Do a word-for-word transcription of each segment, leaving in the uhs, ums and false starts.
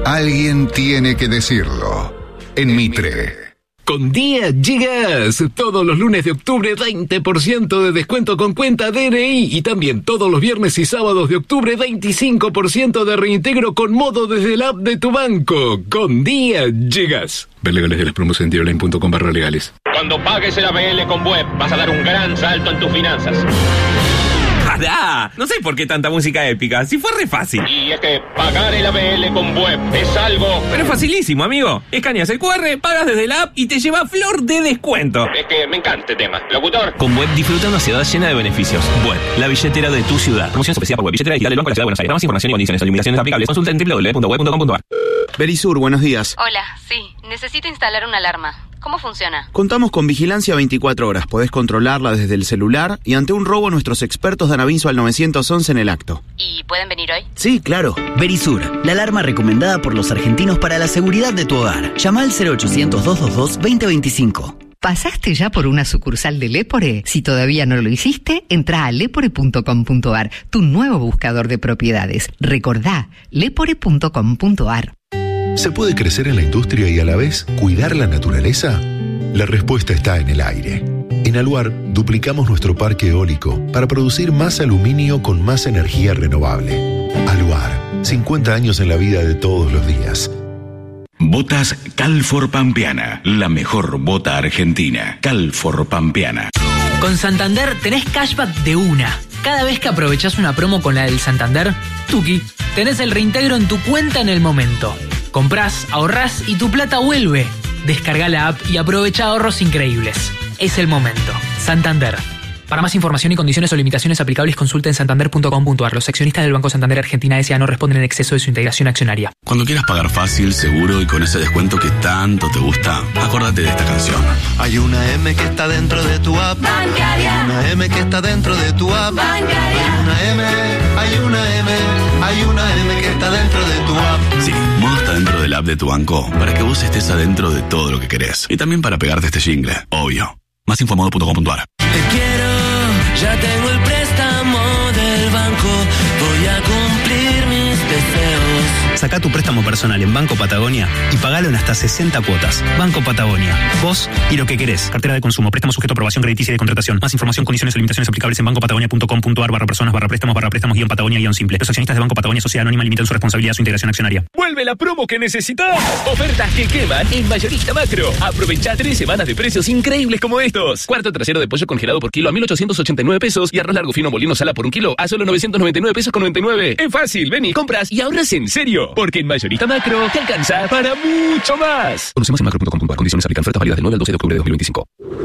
Alguien tiene que decirlo. En Mitre. Con Día Gigas, todos los lunes de octubre veinte por ciento de descuento con cuenta D N I y también todos los viernes y sábados de octubre veinticinco por ciento de reintegro con modo desde el app de tu banco. Con Día Gigas. Ver legales de las promos en tiroline punto com barra legales. Cuando pagues el A B L con Web vas a dar un gran salto en tus finanzas. ¡Jadá! No sé por qué tanta música épica, si fue re fácil. Y es que pagar el A B L con Web es algo... Pero es facilísimo, amigo. Escaneas el cu erre, pagas desde la app y te lleva flor de descuento. Es que me encanta este tema. Locutor. Con Web disfruta una ciudad llena de beneficios. Web, la billetera de tu ciudad. Promoción especial por Web, billetera digital del Banco de la Ciudad de Buenos Aires. Para más información y condiciones o limitaciones aplicables, consulta en doble u doble u doble u punto web punto com punto a r. Verisur, buenos días. Hola, sí. Necesito instalar una alarma. ¿Cómo funciona? Contamos con vigilancia veinticuatro horas. Podés controlarla desde el celular y ante un robo nuestros expertos dan aviso al nueve once en el acto. ¿Y pueden venir hoy? Sí, claro. Verisur, la alarma recomendada por los argentinos para la seguridad de tu hogar. Llama al cero ochocientos, doscientos veintidós, veinte veinticinco. ¿Pasaste ya por una sucursal de Lepore? Si todavía no lo hiciste, entra a lepore punto com punto a r, tu nuevo buscador de propiedades. Recordá, lepore punto com punto a r. ¿Se puede crecer en la industria y a la vez cuidar la naturaleza? La respuesta está en el aire. En Aluar duplicamos nuestro parque eólico para producir más aluminio con más energía renovable. Aluar, cincuenta años en la vida de todos los días. Botas Calfor Pampeana, la mejor bota argentina. Calfor Pampeana. Con Santander tenés cashback de una. Cada vez que aprovechás una promo con la del Santander, tuki, tenés el reintegro en tu cuenta en el momento. Comprás, ahorrás y tu plata vuelve. Descarga la app y aprovecha ahorros increíbles. Es el momento. Santander. Para más información y condiciones o limitaciones aplicables, consulta en santander punto com punto a r. Los accionistas del Banco Santander Argentina S A no responden en exceso de su integración accionaria. Cuando quieras pagar fácil, seguro y con ese descuento que tanto te gusta, acuérdate de esta canción. Hay una M que está dentro de tu app bancaria. Hay una M que está dentro de tu app bancaria. Hay una M, hay una M, hay una M que está dentro de tu app. Sí, Modo está dentro del app de tu banco para que vos estés adentro de todo lo que querés. Y también para pegarte este jingle, obvio. Más info modo punto com punto a r. Te quiero, ya tengo el préstamo del banco, voy a cumplir mis deseos. Sacá tu préstamo personal en Banco Patagonia y pagalo en hasta sesenta cuotas. Banco Patagonia, vos y lo que querés. Cartera de consumo, préstamo sujeto a aprobación crediticia y de contratación. Más información, condiciones y limitaciones aplicables en banco patagonia punto com punto a r barra personas barra préstamos barra préstamos guión Patagonia guión simple. Los accionistas de Banco Patagonia Sociedad Anónima limitan su responsabilidad a su integración accionaria. Vuelve la promo que necesitas. Ofertas que queman en Mayorista Macro. Aprovecha tres semanas de precios increíbles como estos. Cuarto trasero de pollo congelado por kilo a mil ochocientos ochenta y nueve pesos y arroz largo fino molino sala por un kilo a solo novecientos noventa y nueve pesos con noventa y nueve. Es fácil, ven y compras y ahorras en serio. Porque en Mayorista Macro te alcanza para mucho más. Conoce más en macro punto com punto a r. Condiciones aplican. Ofertas válidas del nueve al doce de octubre de dos mil veinticinco.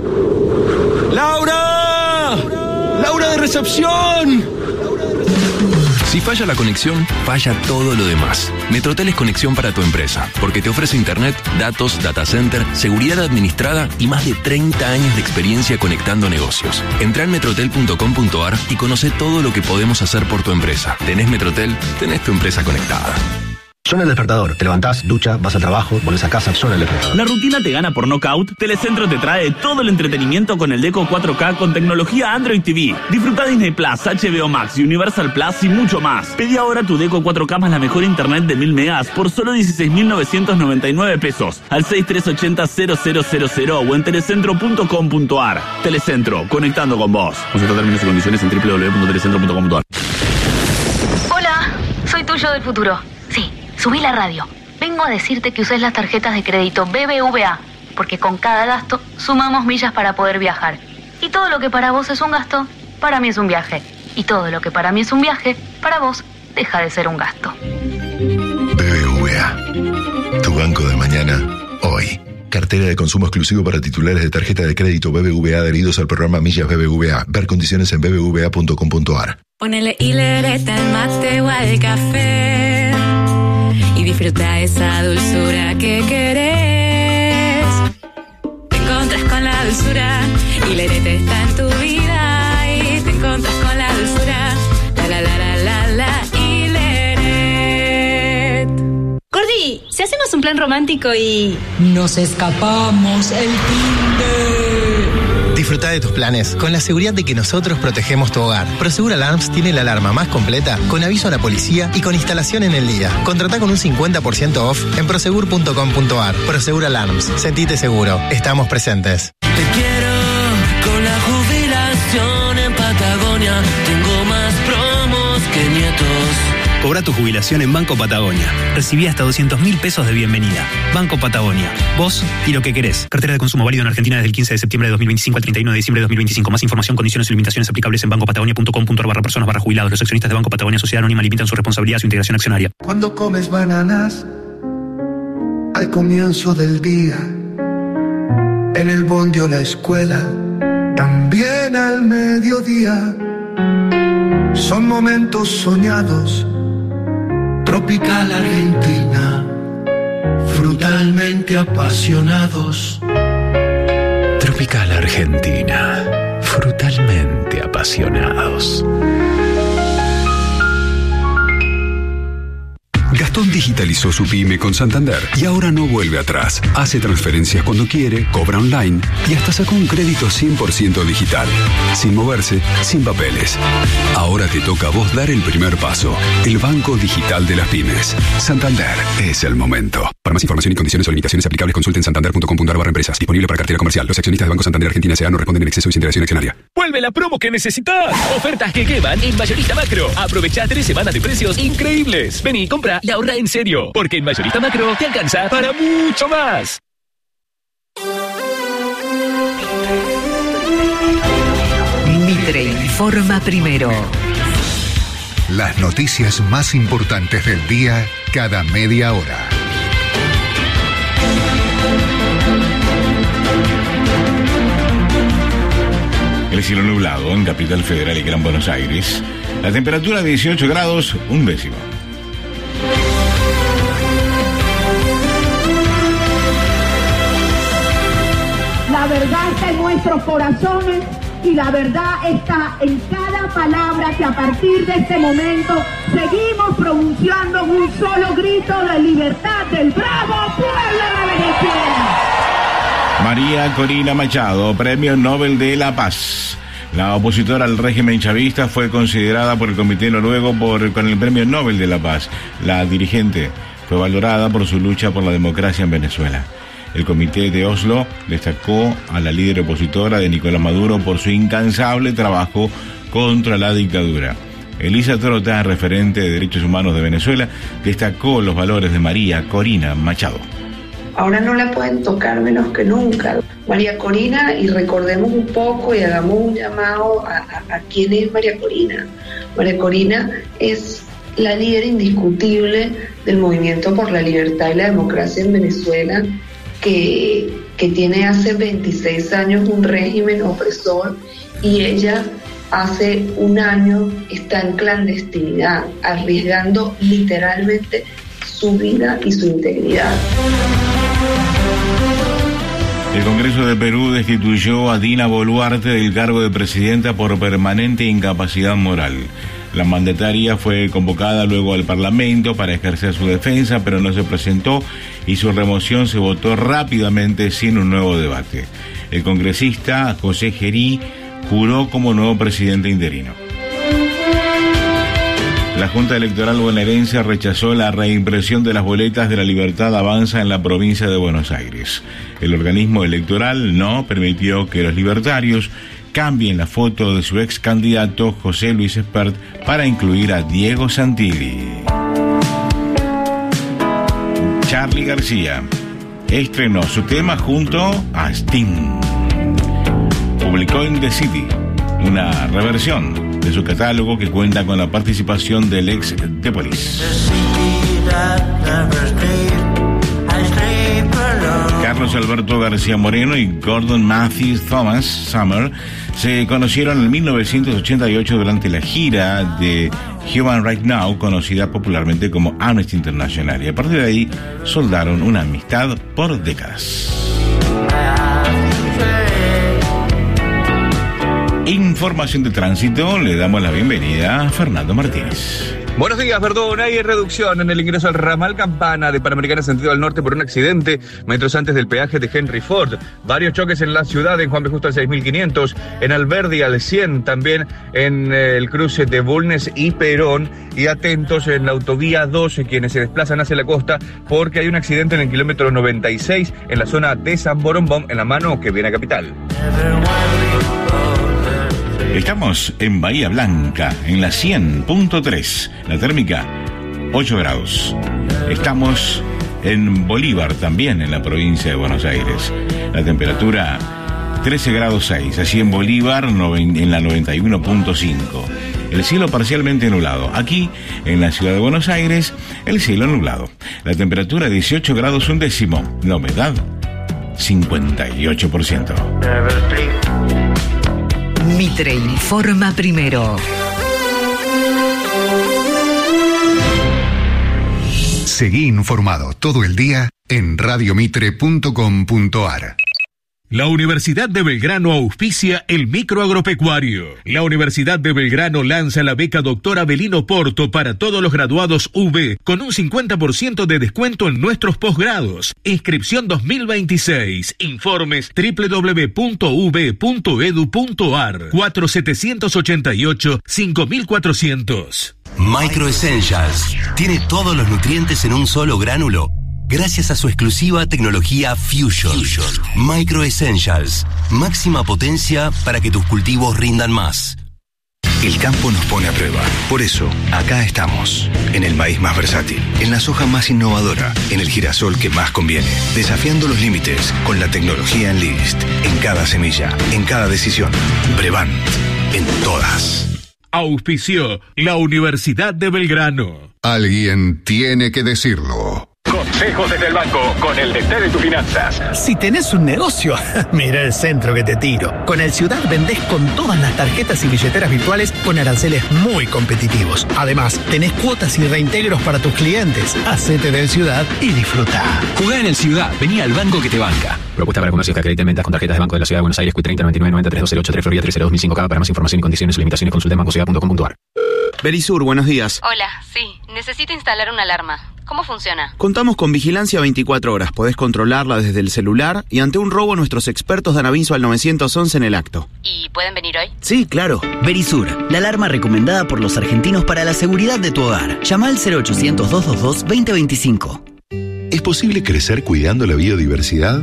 ¡Laura! ¡Laura de recepción! Si falla la conexión, falla todo lo demás. Metrotel es conexión para tu empresa, porque te ofrece internet, datos, data center, seguridad administrada y más de treinta años de experiencia conectando negocios. Entrá en metrotel punto com punto a r y conoce todo lo que podemos hacer por tu empresa. ¿Tenés Metrotel? Tenés tu empresa conectada. Suena el despertador. Te levantás, ducha, vas al trabajo, volvés a casa, suena el despertador. ¿La rutina te gana por knockout? Telecentro te trae todo el entretenimiento con el Deco cuatro K con tecnología Android T V. Disfruta Disney Plus, H B O Max, Universal Plus y mucho más. Pedí ahora tu Deco cuatro K más la mejor internet de mil megas por solo dieciséis mil novecientos noventa y nueve pesos al seis tres ocho cero cero cero cero cero o en telecentro punto com punto a r. Telecentro, conectando con vos. Consulta términos y condiciones en doble u doble u doble u punto telecentro punto com punto a r. Hola, soy tuyo del futuro. Sí. Subí la radio. Vengo a decirte que uses las tarjetas de crédito B B V A, porque con cada gasto sumamos millas para poder viajar. Y todo lo que para vos es un gasto, para mí es un viaje. Y todo lo que para mí es un viaje, para vos deja de ser un gasto. B B V A, tu banco de mañana, hoy. Cartera de consumo exclusivo para titulares de tarjeta de crédito B B V A adheridos al programa Millas B B V A. Ver condiciones en b b v a punto com punto a r. Ponele hilereta al mate o al café y disfruta esa dulzura que querés. Te encontras con la dulzura, hilereta está en tu vida y te encontras con la dulzura. La la la la la la hileret. Gordi, si hacemos un plan romántico y nos escapamos el fin de... Disfruta de tus planes con la seguridad de que nosotros protegemos tu hogar. Prosegur Alarms tiene la alarma más completa, con aviso a la policía y con instalación en el día. Contratá con un cincuenta por ciento off en prosegur punto com punto ar. Prosegur Alarms. Sentite seguro. Estamos presentes. Te quiero con la jubilación en Patagonia. Tengo más promos que nietos. Cobra tu jubilación en Banco Patagonia. Recibí hasta doscientos mil pesos de bienvenida. Banco Patagonia. Vos y lo que querés. Cartera de consumo válido en Argentina desde el quince de septiembre de dos mil veinticinco al treinta y uno de diciembre de dos mil veinticinco. Más información, condiciones y limitaciones aplicables en bancopatagonia punto com punto ar barra personas barra jubilados. Los accionistas de Banco Patagonia Sociedad Anónima limitan su responsabilidad a su integración accionaria. Cuando comes bananas al comienzo del día, en el bondi o la escuela, también al mediodía, son momentos soñados. Tropical Argentina, frutalmente apasionados. Tropical Argentina, frutalmente apasionados. Gastón digitalizó su pyme con Santander y ahora no vuelve atrás. Hace transferencias cuando quiere, cobra online y hasta sacó un crédito cien por ciento digital. Sin moverse, sin papeles. Ahora te toca a vos dar el primer paso. El Banco Digital de las Pymes. Santander es el momento. Para más información y condiciones o limitaciones aplicables, consulten santander punto com punto ar barra empresas. Disponible para cartera comercial. Los accionistas de Banco Santander Argentina S A no responden en exceso y sin integración accionaria. ¡Vuelve la promo que necesitas! Ofertas que quedan en Mayorista Macro. Aprovecha tres semanas de precios increíbles. Vení, compra y ahorra en serio. Porque en Mayorista Macro te alcanza para mucho más. Mitre informa primero. Las noticias más importantes del día cada media hora. El cielo nublado en Capital Federal y Gran Buenos Aires. La temperatura dieciocho grados, un décimo. La verdad está en nuestros corazones y la verdad está en cada palabra que a partir de este momento seguimos pronunciando un solo grito de libertad del bravo pueblo de Venezuela. María Corina Machado, Premio Nobel de la Paz. La opositora al régimen chavista fue considerada por el Comité Noruego por, con el Premio Nobel de la Paz. La dirigente fue valorada por su lucha por la democracia en Venezuela. El Comité de Oslo destacó a la líder opositora de Nicolás Maduro por su incansable trabajo contra la dictadura. Elisa Trota, referente de Derechos Humanos de Venezuela, destacó los valores de María Corina Machado. Ahora no la pueden tocar menos que nunca. María Corina, y recordemos un poco y hagamos un llamado a, a, a quién es María Corina. María Corina es la líder indiscutible del movimiento por la libertad y la democracia en Venezuela, que, que tiene hace veintiséis años un régimen opresor, y ella hace un año está en clandestinidad, arriesgando literalmente su vida y su integridad. El Congreso de Perú destituyó a Dina Boluarte del cargo de presidenta por permanente incapacidad moral. La mandataria fue convocada luego al Parlamento para ejercer su defensa, pero no se presentó y su remoción se votó rápidamente sin un nuevo debate. El congresista José Gerí juró como nuevo presidente interino. La Junta Electoral bonaerense rechazó la reimpresión de las boletas de la Libertad Avanza en la provincia de Buenos Aires. El organismo electoral no permitió que los libertarios cambien la foto de su ex candidato José Luis Espert para incluir a Diego Santilli. Charly García estrenó su tema junto a Sting. Publicó en The City una reversión de su catálogo que cuenta con la participación del ex The Police. Carlos Alberto García Moreno y Gordon Matthew Thomas Summer se conocieron en mil novecientos ochenta y ocho durante la gira de Human Right Now, conocida popularmente como Amnesty International, y a partir de ahí soldaron una amistad por décadas. Información de tránsito, le damos la bienvenida a Fernando Martínez. Buenos días, perdón, hay reducción en el ingreso al ramal Campana de Panamericana sentido al norte por un accidente metros antes del peaje de Henry Ford. Varios choques en la ciudad, en Juan B. Justo al seis mil quinientos, en Alberdi al cien, también en el cruce de Bulnes y Perón. Y atentos en la autovía doce, quienes se desplazan hacia la costa, porque hay un accidente en el kilómetro noventa y seis en la zona de San Borombón, en la mano que viene a Capital. Estamos en Bahía Blanca, en la cien punto tres, la térmica ocho grados. Estamos en Bolívar, también en la provincia de Buenos Aires. La temperatura trece grados seis, así en Bolívar en la noventa y uno punto cinco. El cielo parcialmente nublado. Aquí, en la ciudad de Buenos Aires, el cielo nublado. La temperatura dieciocho grados un décimo. La humedad cincuenta y ocho por ciento. Mitre informa primero. Seguí informado todo el día en radio mitre punto com punto ar. La Universidad de Belgrano auspicia el microagropecuario. La Universidad de Belgrano lanza la beca Doctor Avelino Porto para todos los graduados U B con un cincuenta por ciento de descuento en nuestros posgrados. Inscripción dos mil veintiséis. Informes doble u doble u doble u punto u b punto e d u punto ar. cuatro siete ocho ocho cinco cuatrocientos. Micro Essentials tiene todos los nutrientes en un solo gránulo, gracias a su exclusiva tecnología Fusion. Fusion. Micro Essentials. Máxima potencia para que tus cultivos rindan más. El campo nos pone a prueba. Por eso, acá estamos. En el maíz más versátil, en la soja más innovadora, en el girasol que más conviene. Desafiando los límites con la tecnología Enlist. En cada semilla, en cada decisión. Brevant. En todas. Auspició la Universidad de Belgrano. Alguien tiene que decirlo. Consejos desde el banco, con el D T de tus finanzas. Si tenés un negocio, mira el centro que te tiro. Con el Ciudad vendés con todas las tarjetas y billeteras virtuales con aranceles muy competitivos. Además, tenés cuotas y reintegros para tus clientes. Hacete del Ciudad y disfruta. Jugá en el Ciudad, vení al banco que te banca. Propuesta para comercios que acrediten ventas con tarjetas de Banco de la Ciudad de Buenos Aires, Q treinta noventa y nueve noventa y tres dos cero ocho tres Florida tres cero dos mil cinco K. Para más información y condiciones o limitaciones consulte en bancociudad punto com punto ar. Verisur, buenos días. Hola, sí, necesito instalar una alarma. ¿Cómo funciona? Contamos con vigilancia veinticuatro horas. Podés controlarla desde el celular y ante un robo nuestros expertos dan aviso al nueve once en el acto. ¿Y pueden venir hoy? Sí, claro. Verisur, la alarma recomendada por los argentinos para la seguridad de tu hogar. Llama al cero ochocientos dos dos dos dos cero dos cinco. ¿Es posible crecer cuidando la biodiversidad?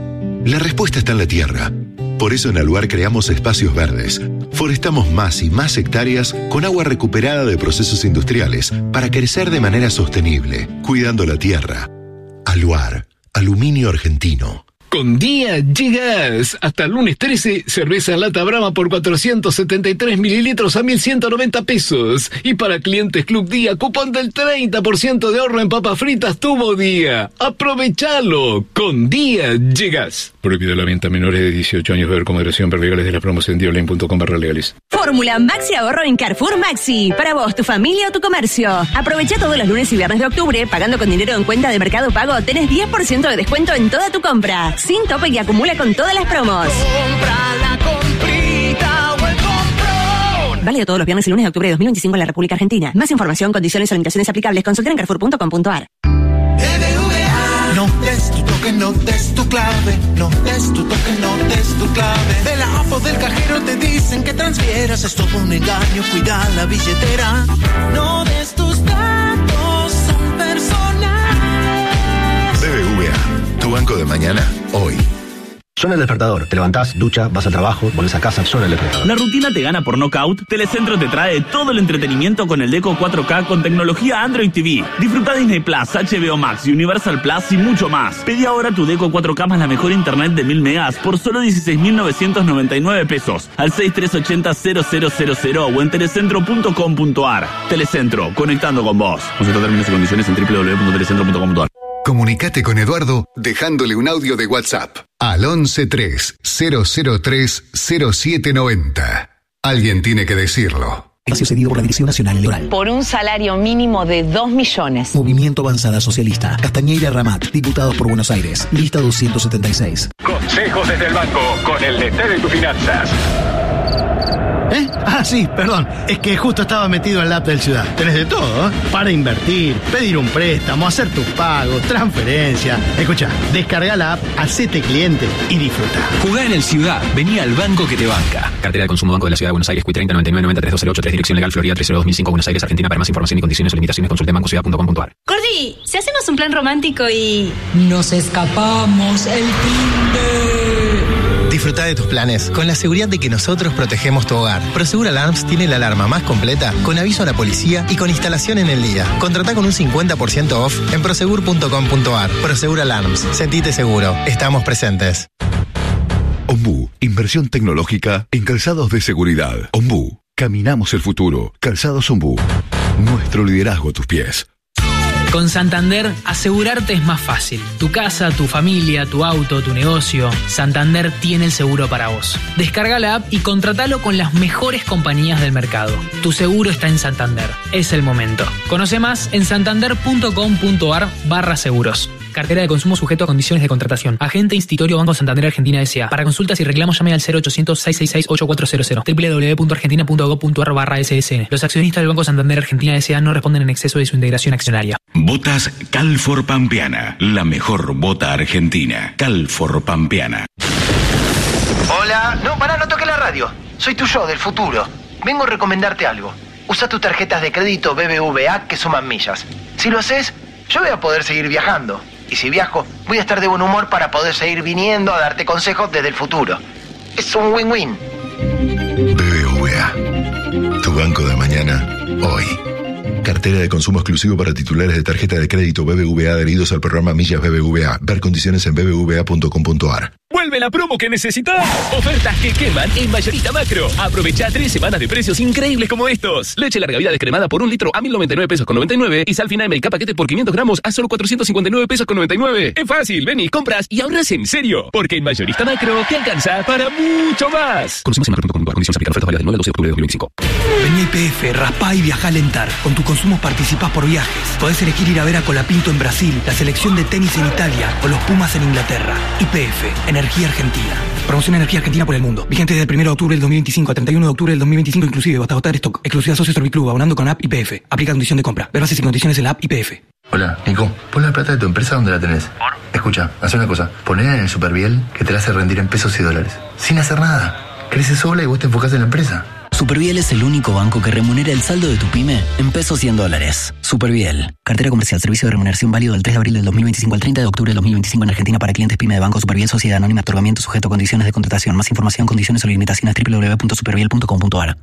La respuesta está en la tierra. Por eso en Aluar creamos espacios verdes. Forestamos más y más hectáreas con agua recuperada de procesos industriales para crecer de manera sostenible, cuidando la tierra. Aluar, aluminio argentino. Con Día llegas. Hasta el lunes trece, cerveza en lata Brahma por cuatrocientos setenta y tres mililitros a mil ciento noventa pesos. Y para clientes Club Día, cupón del treinta por ciento de ahorro en papas fritas Tubo Día. ¡Aprovechalo! Con Día llegas. Prohibido la venta a menores de dieciocho años. Ver con moderación. Ver legales de la promoción en dioline punto com barra legales. Fórmula Maxi Ahorro en Carrefour Maxi. Para vos, tu familia o tu comercio. Aprovecha todos los lunes y viernes de octubre. Pagando con dinero en cuenta de Mercado Pago, tenés diez por ciento de descuento en toda tu compra. Sin tope y acumula con todas las promos. Compra la comprita o el comprón. Válido todos los viernes y lunes de octubre de dos mil veinticinco en la República Argentina. Más información, condiciones o limitaciones aplicables, consulta en carrefour punto com punto ar. No des tu toque, no des tu clave. No des tu toque, no des tu clave. De la app o del cajero te dicen que transfieras. Es todo un engaño, cuida la billetera. No des tus datos, son personales. B B V A, tu banco de mañana, hoy. Suena el despertador, te levantás, ducha, vas al trabajo, volvés a casa, suena el despertador. ¿La rutina te gana por Knockout? Telecentro te trae todo el entretenimiento con el Deco cuatro K con tecnología Android T V. Disfruta Disney Plus, H B O Max, Universal Plus y mucho más. Pedí ahora tu Deco cuatro K más la mejor internet de mil megas por solo dieciséis mil novecientos noventa y nueve pesos al seis tres ocho cero cero cero cero cero o en telecentro punto com punto ar. Telecentro, conectando con vos. Consulta términos y condiciones en doble u doble u doble u punto telecentro punto com punto ar. Comunicate con Eduardo dejándole un audio de WhatsApp al once tres cero cero tres cero siete noventa. Alguien tiene que decirlo. Espacio cedido por la Dirección Nacional Electoral. Por un salario mínimo de dos millones. Movimiento Avanzada Socialista. Castañeira Ramat. Diputados por Buenos Aires. Lista doscientos setenta y seis. Consejos desde el banco, con el D T de tus finanzas. ¿Eh? Ah, sí, perdón. Es que justo estaba metido en la app del Ciudad. Tenés de todo, ¿eh? Para invertir, pedir un préstamo, hacer tus pagos, transferencia. Escucha, descarga la app, hacete cliente y disfruta. Jugá en el Ciudad. Vení al banco que te banca. Cartera de consumo Banco de la Ciudad de Buenos Aires, Q treinta noventa y nueve noventa y tres dos cero ocho tres, dirección legal Florida tres cero dos mil cinco, Buenos Aires, Argentina. Para más información y condiciones o limitaciones consulte banco ciudad punto com punto ar. Cordy, si hacemos un plan romántico y... nos escapamos el fin de... Disfruta de tus planes con la seguridad de que nosotros protegemos tu hogar. Prosegur Alarms tiene la alarma más completa, con aviso a la policía y con instalación en el día. Contratá con un cincuenta por ciento off en prosegur punto com punto ar. Prosegur Alarms. Sentite seguro. Estamos presentes. Ombú, inversión tecnológica en calzados de seguridad. Ombú, caminamos el futuro. Calzados Ombú. Nuestro liderazgo a tus pies. Con Santander, asegurarte es más fácil. Tu casa, tu familia, tu auto, tu negocio. Santander tiene el seguro para vos. Descarga la app y contratalo con las mejores compañías del mercado. Tu seguro está en Santander. Es el momento. Conoce más en santander punto com punto ar barra seguros. Cartera de consumo sujeto a condiciones de contratación. Agente Institutorio Banco Santander Argentina S A. Para consultas y reclamos llame al cero ochocientos, seiscientos sesenta y seis, ochenta y cuatro cero cero. doble u doble u doble u punto argentina punto gob punto ar barra ese ese ene. Los accionistas del Banco Santander Argentina S A no responden en exceso de su integración accionaria. Botas Calfor Pampeana. La mejor bota argentina. Calfor Pampeana. Hola. No, pará, no toques la radio. Soy tu yo del futuro. Vengo a recomendarte algo. Usa tus tarjetas de crédito B B V A que suman millas. Si lo haces, yo voy a poder seguir viajando. Y si viajo, voy a estar de buen humor para poder seguir viniendo a darte consejos desde el futuro. Es un win-win. B B V A. Tu banco de mañana, hoy. Cartera de consumo exclusivo para titulares de tarjeta de crédito B B V A adheridos al programa Millas B B V A. Ver condiciones en b b v a punto com punto ar. ¡Vuelve la promo que necesitas! Ofertas que queman en Mayorista Macro. Aprovecha tres semanas de precios increíbles como estos. Leche larga vida descremada por un litro a mil noventa y nueve pesos con noventa y nueve. Y sal fina M K paquete por quinientos gramos a solo cuatrocientos cincuenta y nueve pesos con noventa y nueve. Es fácil, ven y compras y ahorras en serio. Porque en Mayorista Macro te alcanza para mucho más. Conocemos en macro punto com punto ar. Condiciones aplican. Ofertas válidas del nueve al doce de octubre de dos mil veinticinco. Vení a I P F, raspá y viajá a Lentar. Con tu consumo participás por viajes. Podés elegir ir a ver a Colapinto en Brasil, la selección de tenis en Italia o los Pumas en Inglaterra. I P F, Energía Argentina. Promoción Energía Argentina por el mundo. Vigente desde el primero de octubre del dos mil veinticinco a treinta y uno de octubre del dos mil veinticinco inclusive. Hasta agotar stock. Exclusiva Socios Serviclub, abonando con app I P F. Aplica condición de compra. Ver bases y condiciones en la app I P F. Hola, Nico. Pon la plata de tu empresa donde la tenés. ¿Por? Escucha, haz una cosa. Ponela en el Superviel que te la hace rendir en pesos y dólares. Sin hacer nada. Crece sola y vos te enfocás en la empresa. Superviel es el único banco que remunera el saldo de tu pyme en pesos y en dólares. Superviel. Cartera comercial. Servicio de remuneración válido del tres de abril del dos mil veinticinco al treinta de octubre del dos mil veinticinco en Argentina para clientes pyme de Banco Superviel Sociedad Anónima. Otorgamiento sujeto a condiciones de contratación. Más información, condiciones o limitaciones doble u doble u doble u punto superviel punto com punto ar.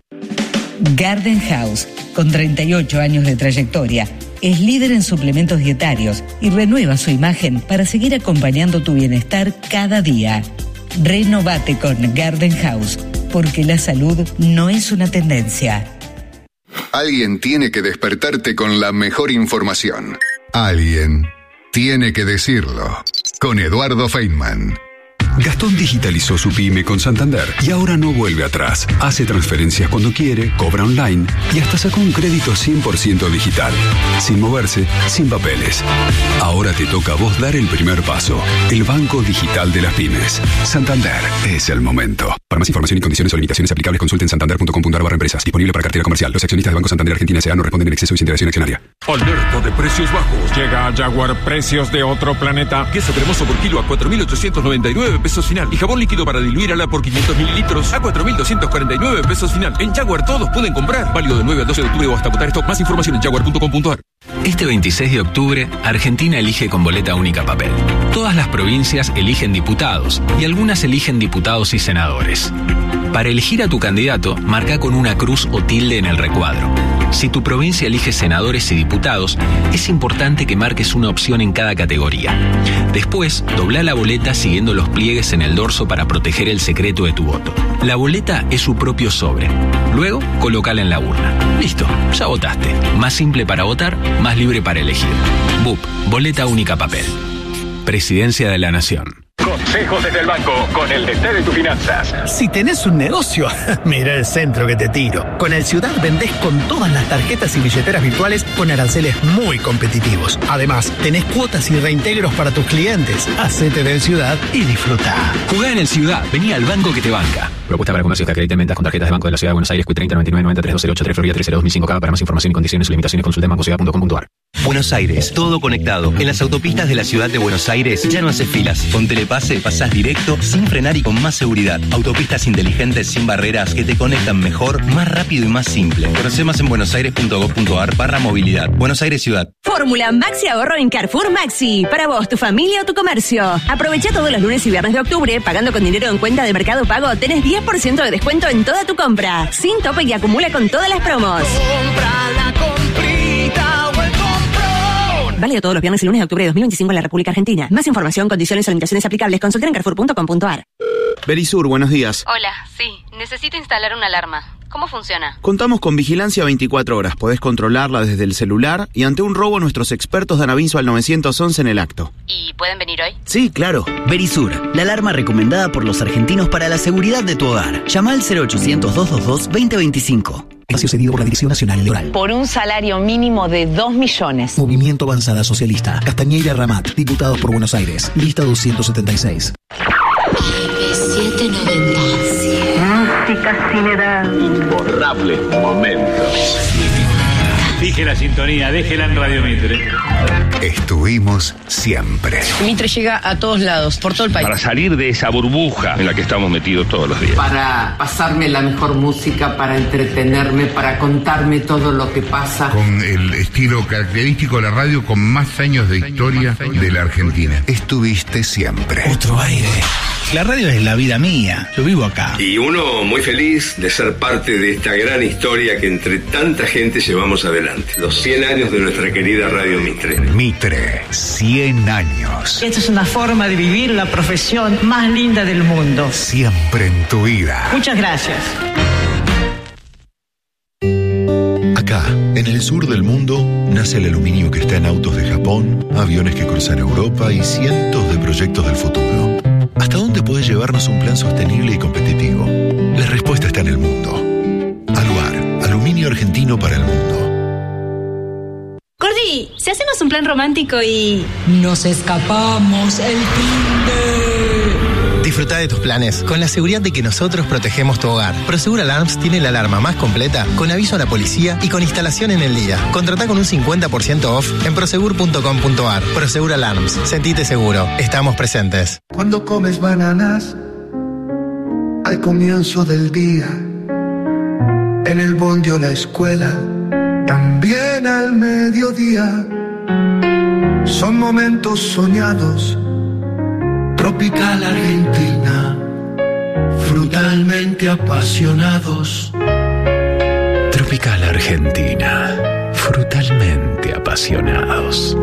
Garden House, con treinta y ocho años de trayectoria, es líder en suplementos dietarios y renueva su imagen para seguir acompañando tu bienestar cada día. Renovate con Garden House, porque la salud no es una tendencia. Alguien tiene que despertarte con la mejor información. Alguien tiene que decirlo. Con Eduardo Feynman. Gastón digitalizó su pyme con Santander y ahora no vuelve atrás. Hace transferencias cuando quiere, cobra online y hasta sacó un crédito cien por ciento digital. Sin moverse, sin papeles. Ahora te toca a vos dar el primer paso. El banco digital de las pymes. Santander es el momento. Para más información y condiciones o limitaciones aplicables, consulten santander punto com punto ar barra empresas. Disponible para cartera comercial. Los accionistas de Banco Santander Argentina S A no responden en exceso y sin integración accionaria. Alerta de precios bajos. Llega a Jaguar precios de otro planeta. Queso cremoso por kilo a cuatro mil ochocientos noventa y nueve pesos final. Y jabón líquido para diluir ala por quinientos mililitros a cuatro mil doscientos cuarenta y nueve pesos final. En Jaguar todos pueden comprar. Válido del nueve al doce de octubre o hasta agotar stock. Más información en jaguar punto com punto ar. Este veintiséis de octubre, Argentina elige con boleta única papel. Todas las provincias eligen diputados y algunas eligen diputados y senadores. Para elegir a tu candidato, marca con una cruz o tilde en el recuadro. Si tu provincia elige senadores y diputados, es importante que marques una opción en cada categoría. Después, dobla la boleta siguiendo los pliegues en el dorso para proteger el secreto de tu voto. La boleta es su propio sobre. Luego, colócala en la urna. Listo, ya votaste. Más simple para votar, más libre para elegir. B U P, boleta única papel. Presidencia de la Nación. Consejos desde el banco con el D T de tus finanzas. Si tenés un negocio, mira el centro que te tiro. Con el Ciudad vendés con todas las tarjetas y billeteras virtuales con aranceles muy competitivos. Además, tenés cuotas y reintegros para tus clientes. Hacete del Ciudad y disfruta. Jugá en el Ciudad, vení al banco que te banca. Propuesta para comercios que acrediten ventas con tarjetas de Banco de la Ciudad de Buenos Aires, Q treinta noventa y nueve noventa y tres dos cero ocho tres Florida trece dos mil cinco K. Para más información y condiciones o limitaciones consulte en bancociudad punto com punto ar. Buenos Aires, todo conectado. En las autopistas de la ciudad de Buenos Aires ya no haces filas. Con Telepase pasás directo, sin frenar y con más seguridad. Autopistas inteligentes sin barreras que te conectan mejor, más rápido y más simple. Conoce más en buenosaires punto gov punto ar barra movilidad. Buenos Aires Ciudad. Fórmula Maxi Ahorro en Carrefour Maxi. Para vos, tu familia o tu comercio. Aprovecha todos los lunes y viernes de octubre. Pagando con dinero en cuenta de Mercado Pago, tenés diez por ciento de descuento en toda tu compra. Sin tope y acumula con todas las promos. Compra la comprita o el comprón. Válido todos los viernes y lunes de octubre de dos mil veinticinco en la República Argentina. Más información, condiciones o limitaciones aplicables, consulta en carrefour punto com punto ar. Berisur, buenos días. Hola, sí. Necesito instalar una alarma. ¿Cómo funciona? Contamos con vigilancia veinticuatro horas. Podés controlarla desde el celular y ante un robo nuestros expertos dan aviso al nueve once en el acto. ¿Y pueden venir hoy? Sí, claro. Berisur, la alarma recomendada por los argentinos para la seguridad de tu hogar. Llama al cero ochocientos, doscientos veintidós, veinte veinticinco. Espacio cedido por la Dirección Nacional Electoral. Por un salario mínimo de dos millones. Movimiento Avanzada Socialista. Castañeira Ramat, diputados por Buenos Aires. Lista doscientos setenta y seis. setecientos noventa. Música sin edad. Imborrable momento. Fije la sintonía, déjela en Radio Mitre. Estuvimos siempre. Mitre llega a todos lados, por todo el país. Para salir de esa burbuja en la que estamos metidos todos los días. Para pasarme la mejor música, para entretenerme, para contarme todo lo que pasa. Con el estilo característico de la radio con más años de historia de la Argentina. Estuviste siempre. Otro aire. La radio es la vida mía, yo vivo acá. Y uno muy feliz de ser parte de esta gran historia que entre tanta gente llevamos adelante. Los cien años de nuestra querida Radio Mitre. Mitre, cien años. Esta es una forma de vivir la profesión más linda del mundo. Siempre en tu vida. Muchas gracias. Acá, en el sur del mundo, nace el aluminio que está en autos de Japón, aviones que cruzan Europa y cientos de proyectos del futuro. ¿Hasta dónde puede llevarnos un plan sostenible y competitivo? La respuesta está en el mundo. Aluar, aluminio argentino para el mundo. Gordi, si hacemos un plan romántico y... Nos escapamos el fin de... Disfruta de tus planes con la seguridad de que nosotros protegemos tu hogar. Prosegur Alarms tiene la alarma más completa, con aviso a la policía y con instalación en el día. Contratá con un cincuenta por ciento off en prosegur punto com punto ar. Prosegur Alarms, sentite seguro. Estamos presentes. Cuando comes bananas al comienzo del día, en el bondi o la escuela, también al mediodía, son momentos soñados. Tropical Argentina, frutalmente apasionados. Tropical Argentina, frutalmente apasionados.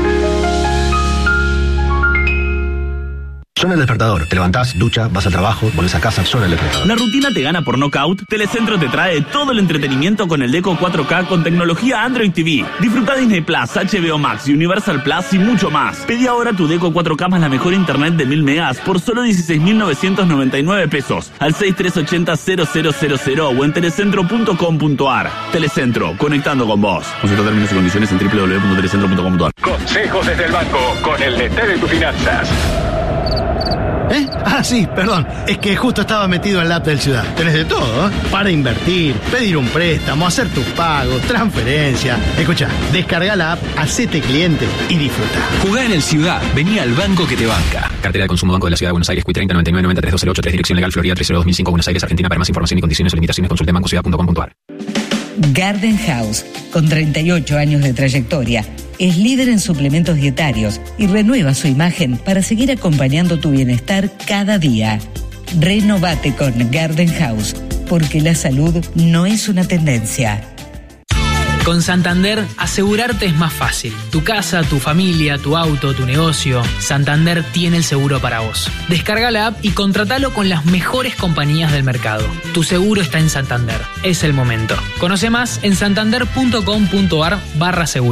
Suena el despertador. Te levantás, ducha, vas al trabajo, volvés a casa, suena el despertador. ¿La rutina te gana por Knockout? Telecentro te trae todo el entretenimiento con el Deco cuatro K con tecnología Android T V. Disfruta Disney Plus, H B O Max, Universal Plus y mucho más. Pedí ahora tu Deco cuatro K más la mejor internet de mil megas por solo dieciséis mil novecientos noventa y nueve pesos al seis tres ocho cero cero cero cero cero o en telecentro punto com punto ar. Telecentro, conectando con vos. Consulta términos y condiciones en doble u doble u doble u punto telecentro punto com punto ar. Consejos desde el banco con el D T de tus finanzas. ¿Eh? Ah, sí, perdón. Es que justo estaba metido en la app del Ciudad. Tenés de todo, ¿eh? Para invertir, pedir un préstamo, hacer tus pagos, transferencia. Escucha, descarga la app, hacete cliente y disfruta. Jugá en el Ciudad, vení al banco que te banca. Cartera de consumo Banco de la Ciudad de Buenos Aires, Q treinta noventa y nueve noventa y tres dos cero ocho tres, dirección legal Florida trece dos mil cinco, Buenos Aires, Argentina. Para más información y condiciones o limitaciones consulte en bancociudad punto com punto ar. Garden House, con treinta y ocho años de trayectoria, es líder en suplementos dietarios y renueva su imagen para seguir acompañando tu bienestar cada día. Renovate con Garden House, porque la salud no es una tendencia. Con Santander, asegurarte es más fácil. Tu casa, tu familia, tu auto, tu negocio. Santander tiene el seguro para vos. Descarga la app y contratalo con las mejores compañías del mercado. Tu seguro está en Santander. Es el momento. Conoce más en santander punto com punto ar barra seguros.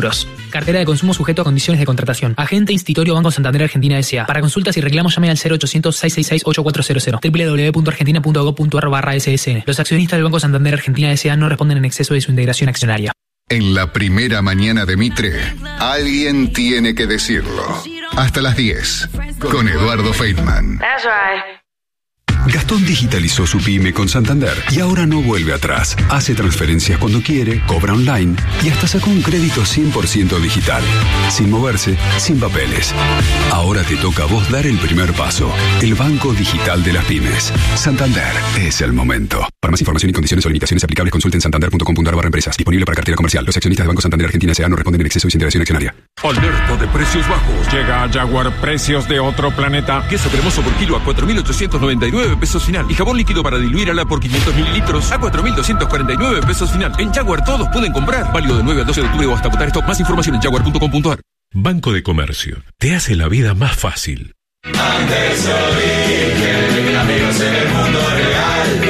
Cartera de consumo sujeto a condiciones de contratación. Agente Institutorio Banco Santander Argentina S A. Para consultas y reclamos llame al cero ochocientos, seiscientos sesenta y seis, ochenta y cuatro cero cero. doble u doble u doble u punto argentina punto gob punto ar barra ese ese ene. Los accionistas del Banco Santander Argentina S A no responden en exceso de su integración accionaria. En la primera mañana de Mitre, alguien tiene que decirlo. Hasta las diez, con Eduardo Feynman. That's right. Gastón digitalizó su pyme con Santander y ahora no vuelve atrás. Hace transferencias cuando quiere, cobra online y hasta sacó un crédito cien por ciento digital. Sin moverse, sin papeles. Ahora te toca a vos dar el primer paso. El Banco Digital de las Pymes. Santander es el momento. Para más información y condiciones o limitaciones aplicables, consulten santander punto com punto ar barra empresas. Disponible para cartera comercial. Los accionistas de Banco Santander Argentina S A no responden en exceso de su integración accionaria. Alerta de precios bajos. Llega a Jaguar, precios de otro planeta. Queso cremoso por kilo a cuatro mil ochocientos noventa y nueve pesos final. Y jabón líquido para diluir ala por quinientos mililitros a cuatro mil doscientos cuarenta y nueve pesos final. En Jaguar todos pueden comprar. Válido de nueve al doce de octubre o hasta agotar stock. Más información en jaguar punto com punto ar. Banco de Comercio. Te hace la vida más fácil. Antes oí que amigos en el mundo real.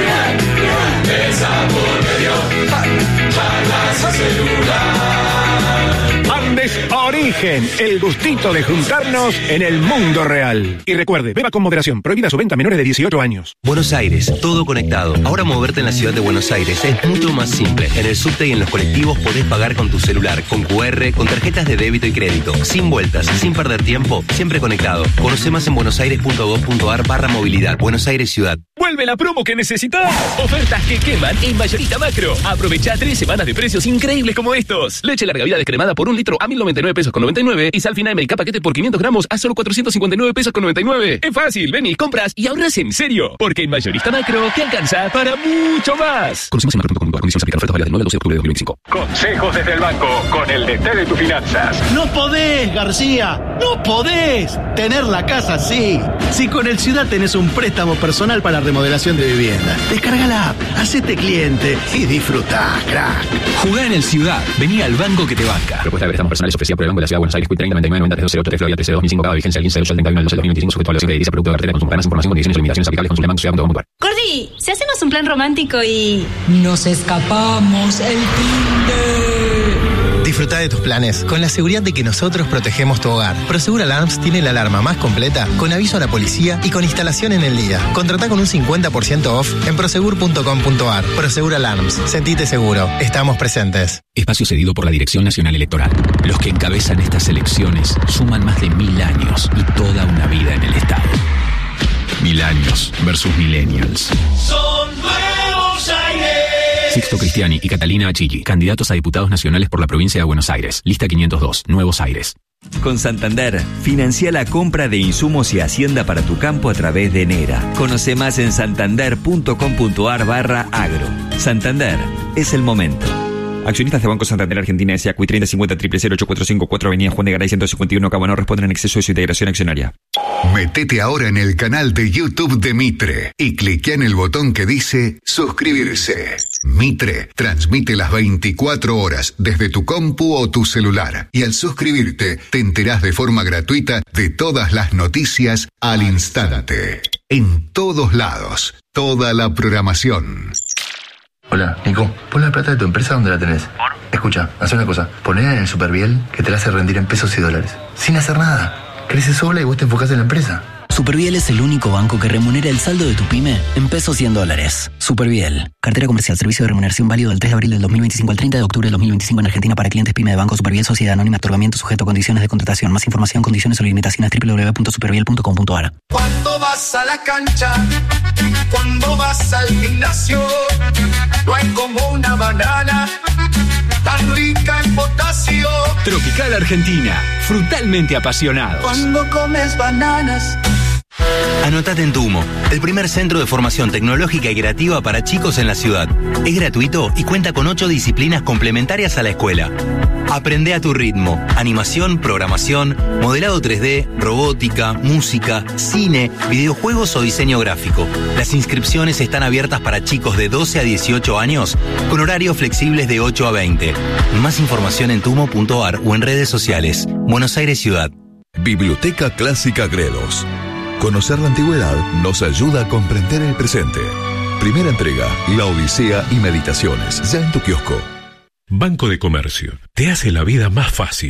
Esa por medio. Charlas y celular. Andes Origen, el gustito de juntarnos en el mundo real. Y recuerde, beba con moderación, prohibida su venta a menores de dieciocho años. Buenos Aires, todo conectado. Ahora moverte en la ciudad de Buenos Aires es mucho más simple. En el subte y en los colectivos podés pagar con tu celular, con cu erre, con tarjetas de débito y crédito. Sin vueltas, sin perder tiempo, siempre conectado. Conoce más en buenosaires punto gob punto ar barra movilidad. Buenos Aires Ciudad. ¡Vuelve la promo que necesitas! Ofertas que queman en Mayorista Macro. Aprovecha tres semanas de precios increíbles como estos. Leche larga vida descremada por un litro a mil noventa y nueve pesos con noventa y nueve y sal fina M K paquete por quinientos gramos a solo cuatrocientos cincuenta y nueve pesos con noventa y nueve. Es fácil, ven y compras y ahorras en serio. Porque en Mayorista Macro te alcanza para mucho más. Conocemos en macro punto com punto ar. Condiciones aplican. Ofertas válidas del nueve al doce de octubre de dos mil veinticinco. Consejos desde el banco con el D T de tus finanzas. No podés, García, no podés tener la casa así. Si con el Ciudad tenés un préstamo personal para remodelación de vivienda, descarga la app, hacete cliente y disfrutá, crack. Jugá en el Ciudad. Vení al banco que te banca. Propuesta de préstamos personales ofrecida por el Banco de la Ciudad de Buenos Aires. Q treinta, noventa y nueve, noventa, trece cero ocho, Florida, T C dos mil cinco, cada vigencia el quince de ocho al treinta y uno del doce del dos mil veinticinco, sujeto a la de edilicia, producto de cartera de consumo. Para más información, condiciones y limitaciones aplicables, consulta banco ciudad punto com punto ar. Gordi, si hacemos un plan romántico y... Nos escapamos el fin de... Disfruta de tus planes con la seguridad de que nosotros protegemos tu hogar. Prosegur Alarms tiene la alarma más completa, con aviso a la policía y con instalación en el día. Contratá con un cincuenta por ciento off en prosegur punto com punto ar. Prosegur Alarms. Sentite seguro. Estamos presentes. Espacio cedido por la Dirección Nacional Electoral. Los que encabezan estas elecciones suman más de mil años y toda una vida en el Estado. Mil años versus millennials. Son Nuevos Aires. Sixto Cristiani y Catalina Achilli, candidatos a diputados nacionales por la provincia de Buenos Aires. Lista quinientos dos, Nuevos Aires. Con Santander, financia la compra de insumos y hacienda para tu campo a través de Nera. Conoce más en santander punto com punto ar barra agro. Santander, es el momento. Accionistas de Banco Santander Argentina S A. Q treinta cincuenta cero cero ocho cuatro cinco cuatro Avenida Juan de Garay ciento cincuenta y uno Cabo no responden en exceso de su integración accionaria. Metete ahora en el canal de YouTube de Mitre y cliquea en el botón que dice suscribirse. Mitre transmite las veinticuatro horas desde tu compu o tu celular y al suscribirte te enterás de forma gratuita de todas las noticias al instante. En todos lados, toda la programación. Hola, Nico, pon la plata de tu empresa donde la tenés. ¿Por? Escucha, haz una cosa. Ponela en el Superviel que te la hace rendir en pesos y dólares. Sin hacer nada. Crece sola y vos te enfocás en la empresa. Superviel es el único banco que remunera el saldo de tu pyme en pesos y en dólares. Superviel. Cartera comercial. Servicio de remuneración válido del tres de abril del dos mil veinticinco al treinta de octubre del dos mil veinticinco en Argentina para clientes pyme de Banco Superviel Sociedad Anónima. Otorgamiento sujeto a condiciones de contratación. Más información, condiciones o limitaciones doble u doble u doble u punto superviel punto com punto ar. Cuando vas a la cancha, cuando vas al gimnasio, no hay como una banana tan rica en potasio. Tropical Argentina. Frutalmente apasionados. Cuando comes bananas. Anotate en Tumo, el primer centro de formación tecnológica y creativa para chicos en la ciudad. Es gratuito y cuenta con ocho disciplinas complementarias a la escuela. Aprende a tu ritmo. Animación, programación, modelado tres D, robótica, música, cine, videojuegos o diseño gráfico. Las inscripciones están abiertas para chicos de doce a dieciocho años con horarios flexibles de ocho a veinte. Más información en tumo punto ar o en redes sociales. Buenos Aires Ciudad. Biblioteca Clásica Gredos. Conocer la antigüedad nos ayuda a comprender el presente. Primera entrega, La Odisea y Meditaciones, ya en tu kiosco. Banco de Comercio. Te hace la vida más fácil.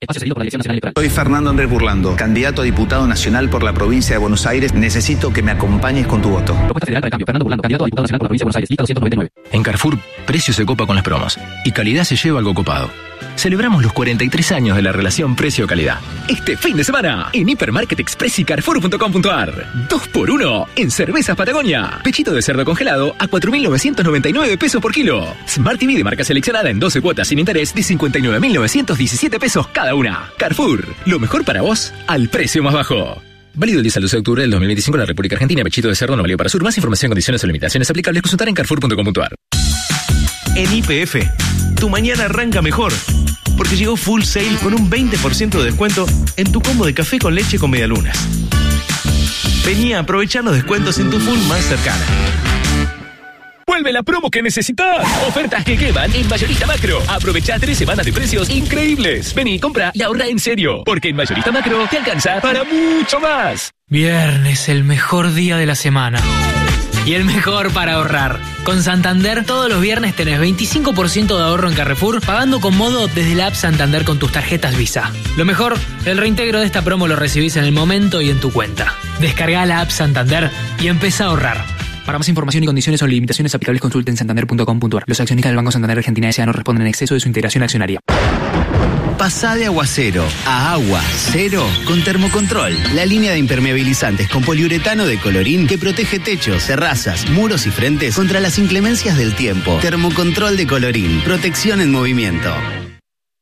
Espacio cedido por la Dirección Nacional Electoral. Soy Fernando Andrés Burlando, candidato a diputado nacional por la provincia de Buenos Aires. Necesito que me acompañes con tu voto. Propuesta Federal para el Cambio. Fernando Burlando, candidato a diputado nacional por la provincia de Buenos Aires. Lista doscientos noventa y nueve. En Carrefour, precio se copa con las promos y calidad se lleva algo copado. Celebramos los cuarenta y tres años de la relación precio-calidad. Este fin de semana, en Hipermarket Express y Carrefour punto com punto ar. dos por uno en Cervezas Patagonia. Pechito de cerdo congelado a cuatro mil novecientos noventa y nueve pesos por kilo. Smart T V de marca seleccionada en doce cuotas sin interés de cincuenta y nueve mil novecientos diecisiete pesos cada una. Carrefour, lo mejor para vos al precio más bajo. Válido el diez al doce de octubre del dos mil veinticinco en la República Argentina. Pechito de cerdo no válido para sur. Más información, condiciones o limitaciones aplicables. Consultar en Carrefour punto com punto ar. En Y P F, tu mañana arranca mejor, porque llegó Full Sale con un veinte por ciento de descuento en tu combo de café con leche con medialunas. Vení a aprovechar los descuentos en tu Full más cercana. Vuelve la promo que necesitas. Ofertas que queman en Mayorista Macro. Aprovecha tres semanas de precios increíbles. Vení, compra y ahorra en serio, porque en Mayorista Macro te alcanza para mucho más. Viernes, el mejor día de la semana. Y el mejor para ahorrar. Con Santander, todos los viernes tenés veinticinco por ciento de ahorro en Carrefour, pagando con modo desde la app Santander con tus tarjetas Visa. Lo mejor, el reintegro de esta promo lo recibís en el momento y en tu cuenta. Descargá la app Santander y empezá a ahorrar. Para más información y condiciones o limitaciones aplicables, consulten santander punto com punto ar. Los accionistas del Banco Santander Argentina S A no responden en exceso de su integración accionaria. Pasá de agua cero a agua cero con Termocontrol, la línea de impermeabilizantes con poliuretano de Colorín que protege techos, terrazas, muros y frentes contra las inclemencias del tiempo. Termocontrol de Colorín, protección en movimiento.